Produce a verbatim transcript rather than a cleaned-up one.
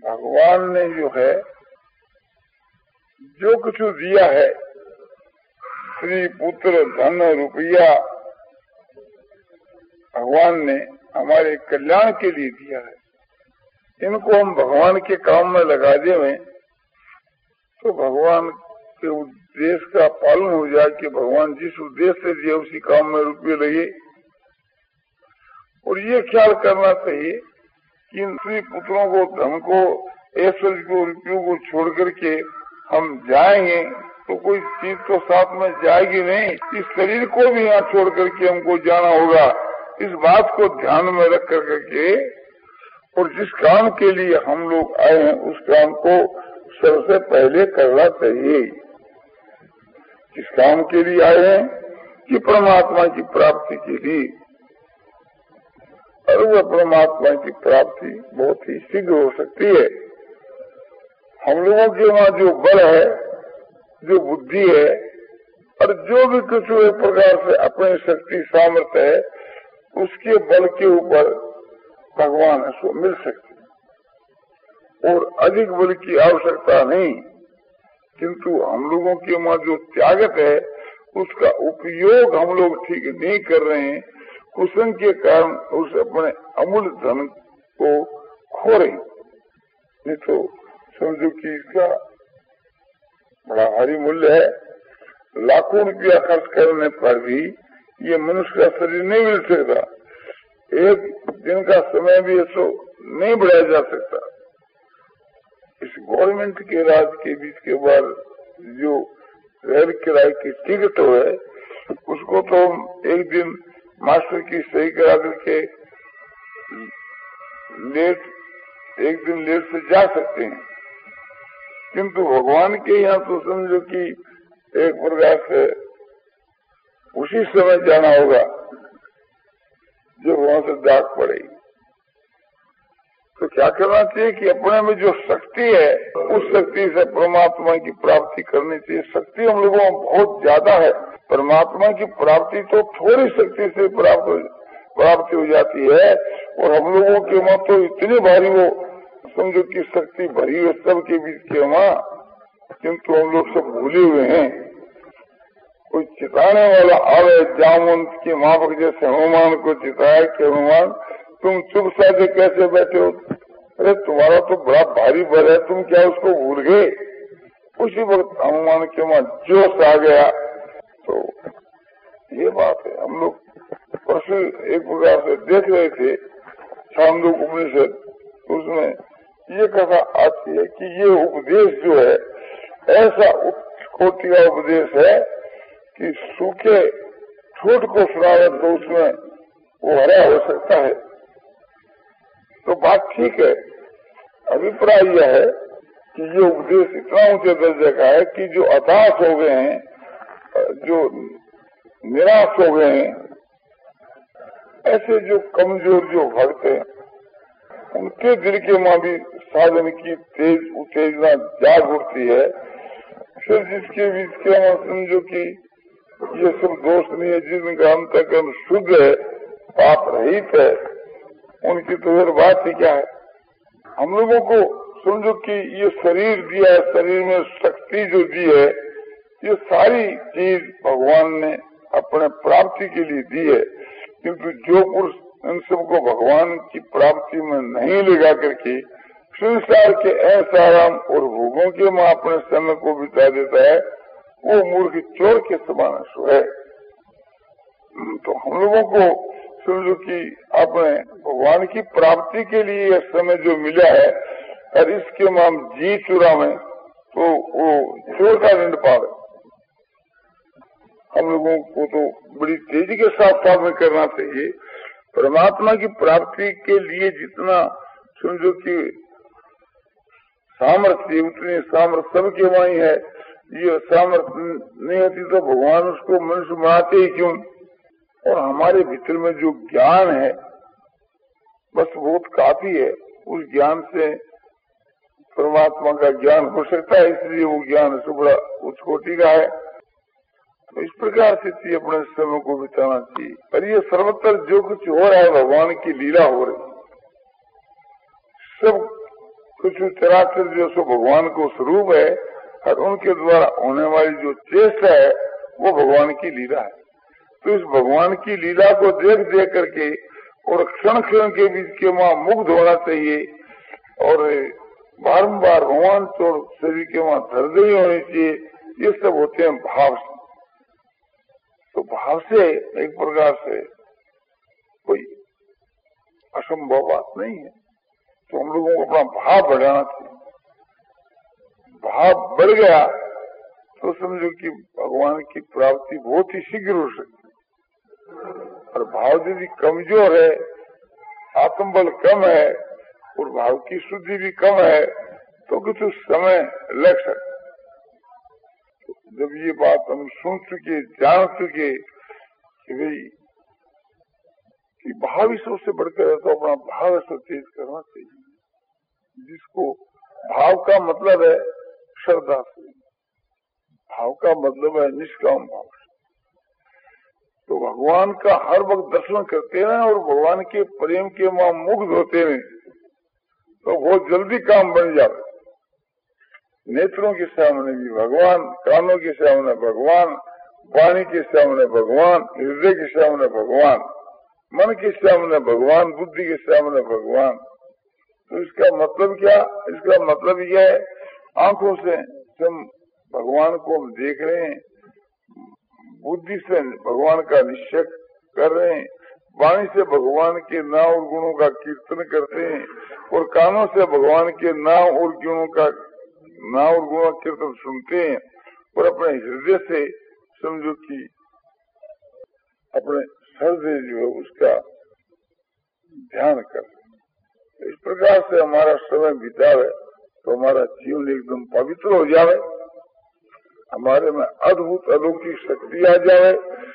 भगवान ने जो है जो कुछ दिया है, स्त्री पुत्र धन रुपया, भगवान ने हमारे कल्याण के लिए दिया है। इनको हम भगवान के काम में लगा दें तो भगवान के उद्देश्य का पालन हो जाए कि भगवान जिस उद्देश्य से दिया उसी काम में रुपये लगे। और ये ख्याल करना चाहिए कि इन स्त्री पुत्रों को, धन को, ऐश्वर्य को, रुपयों को छोड़ करके हम जाएंगे तो कोई चीज तो साथ में जाएगी नहीं। इस शरीर को भी यहाँ छोड़ करके हमको जाना होगा। इस बात को ध्यान में रख कर करके और जिस काम के लिए हम लोग आए हैं उस काम को सबसे पहले करना चाहिए। किस काम के लिए आए हैं कि परमात्मा की प्राप्ति के लिए, और वह परमात्मा की प्राप्ति बहुत ही शीघ्र हो सकती है। हम लोगों के वहाँ जो बल है, जो बुद्धि है और जो भी कुछ एक प्रकार से अपनी शक्ति सामर्थ्य है, उसके बल के ऊपर भगवान इसको मिल सकते और अधिक बल की आवश्यकता नहीं। किंतु हम लोगों के वहाँ जो त्यागत है उसका उपयोग हम लोग ठीक नहीं कर रहे हैं। कुसंग के कारण उस अपने अमूल्य धन को खो रहे। नहीं तो समझो कि इसका बड़ा भारी मूल्य है। लाखों रुपया खर्च करने पर भी ये मनुष्य का शरीर नहीं मिल सकता। एक दिन का समय भी ऐसा नहीं बढ़ाया जा सकता। इस गवर्नमेंट के राज के बीच के बाद जो रेल किराए की टिकट है उसको तो हम एक दिन मास्टर की सही करा करके लेट एक दिन लेट से जा सकते हैं। किंतु भगवान के यहाँ तो समझो कि एक प्रकार से उसी समय जाना होगा जब वहां से डाक पड़ेगी। तो क्या करना चाहिए कि अपने में जो शक्ति है उस शक्ति से परमात्मा की प्राप्ति करनी चाहिए। शक्ति हम लोगों में बहुत ज्यादा है। परमात्मा की प्राप्ति तो थोड़ी शक्ति से प्राप्त प्राप्ति हो जाती है और हम लोगों के वहाँ तो इतनी भारी वो समझो की शक्ति भरी हुई सबके बीच के वहाँ, किंतु हम लोग सब भूले हुए हैं। कोई चिताने वाला आवे जामवंत के माफक जैसे हनुमान को चिताया कि हनुमान तुम चुप साधे कैसे बैठे हो? अरे तुम्हारा तो बड़ा भारी बल है, तुम क्या उसको भूल गए? उसी वक्त हनुमान के वहाँ जोश आ गया। तो ये बात है। हम लोग परसों एक प्रकार से देख रहे थे छांदोग्य उपनिषद, उसमें ये कथा आती है कि ये उपदेश जो है ऐसा उच्च कोटि का उपदेश है कि सूखे ठूठ को सुनावे तो उसमें वो हरा हो सकता है। तो बात ठीक है। अभिप्राय यह है कि ये उपदेश इतना ऊंचे दर्जे का है कि जो हताश हो गए हैं, जो निराश हो गए हैं, ऐसे जो कमजोर जो भक्त हैं उनके दिल के मां भी साधन की तेज उत्तेजना जाग उठती है। फिर जिसके बीच के वहां समझो कि ये सब दोष नहीं है, जिनका अंतःकरण शुद्ध है, पाप रहित है, उनकी तो फिर बात ही क्या है। हम लोगों को समझो कि ये शरीर दिया है, शरीर में शक्ति जो दी है, ये सारी चीज भगवान ने अपने प्राप्ति के लिए दी है। किंतु जो पुरुष इन सबको भगवान की प्राप्ति में नहीं लगा करके संसार के ऐसाराम और भोगों के में अपने समय को बिता देता है, वो मूर्ख चोर के समान है। तो हम लोगों को समझो कि अपने भगवान की प्राप्ति के लिए यह समय जो मिला है और इसके में हम जी चुरा में तो वो चोर का दंड पावे। हम लोगों को तो बड़ी तेजी के साथ सामने करना चाहिए। परमात्मा की प्राप्ति के लिए जितना समझो कि सामर्थ्य, उतनी सामर्थ्य सबके वहीं है। ये सामर्थ्य नहीं होती तो भगवान उसको मनुष्य बनाते ही क्यों? और हमारे भीतर में जो ज्ञान है बस बहुत काफी है। उस ज्ञान से परमात्मा का ज्ञान हो सकता है, इसलिए वो ज्ञान से बड़ा उच्च कोटि का है। तो इस प्रकार से अपने समय को बिताना चाहिए। और ये सर्वत्र जो कुछ हो रहा है भगवान की लीला हो रही, सब कुछ विश्व चराचर जो सो भगवान को स्वरूप है और उनके द्वारा होने वाली जो चेष्टा है वो भगवान की लीला है। तो इस भगवान की लीला को देख देख करके और क्षण क्षण के बीच के वहाँ मुग्ध होना चाहिए और बारम्बार भगवान तो शरीर के वहाँ धरदई होनी चाहिए। ये सब होते हैं भाव से। तो भाव से एक प्रकार से कोई असंभव बात नहीं है। तो हम लोगों को अपना भाव बढ़ाना चाहिए। भाव बढ़ गया तो समझो कि भगवान की प्राप्ति बहुत ही शीघ्र हो सकती है। और भाव यदि कमजोर है, आत्मबल कम है और भाव की शुद्धि भी कम है तो कुछ समय लग सकता। तो जब ये बात हम सुन चुके, जान चुके कि भाई कि भाव ही सबसे बढ़कर है तो अपना भाव ऐसा तेज करना चाहिए, जिसको भाव का मतलब है श्रद्धा से, भाव का मतलब है निष्काम भाव से। तो भगवान का हर वक्त दर्शन करते हैं और भगवान के प्रेम के वहां मुग्ध होते हैं तो बहुत जल्दी काम बन जाता। नेत्रों के सामने भी भगवान, कानों के सामने भगवान, वाणी के सामने भगवान, हृदय के सामने भगवान, मन के सामने भगवान, बुद्धि के सामने भगवान। तो इसका मतलब क्या? इसका मतलब यह है आंखों से हम भगवान को हम देख रहे हैं, बुद्धि से भगवान का निश्चय कर रहे हैं, वाणी से भगवान के नाम और गुणों का कीर्तन करते हैं और कानों से भगवान के नाम और गुणों का नाम और गुणों का कीर्तन सुनते हैं और अपने हृदय से समझो कि अपने हृदय जो है उसका ध्यान कर। इस प्रकार से हमारा समय बितावे तो हमारा जीवन एकदम पवित्र हो जाए, हमारे में अद्भुत अलौकिक शक्ति आ जाए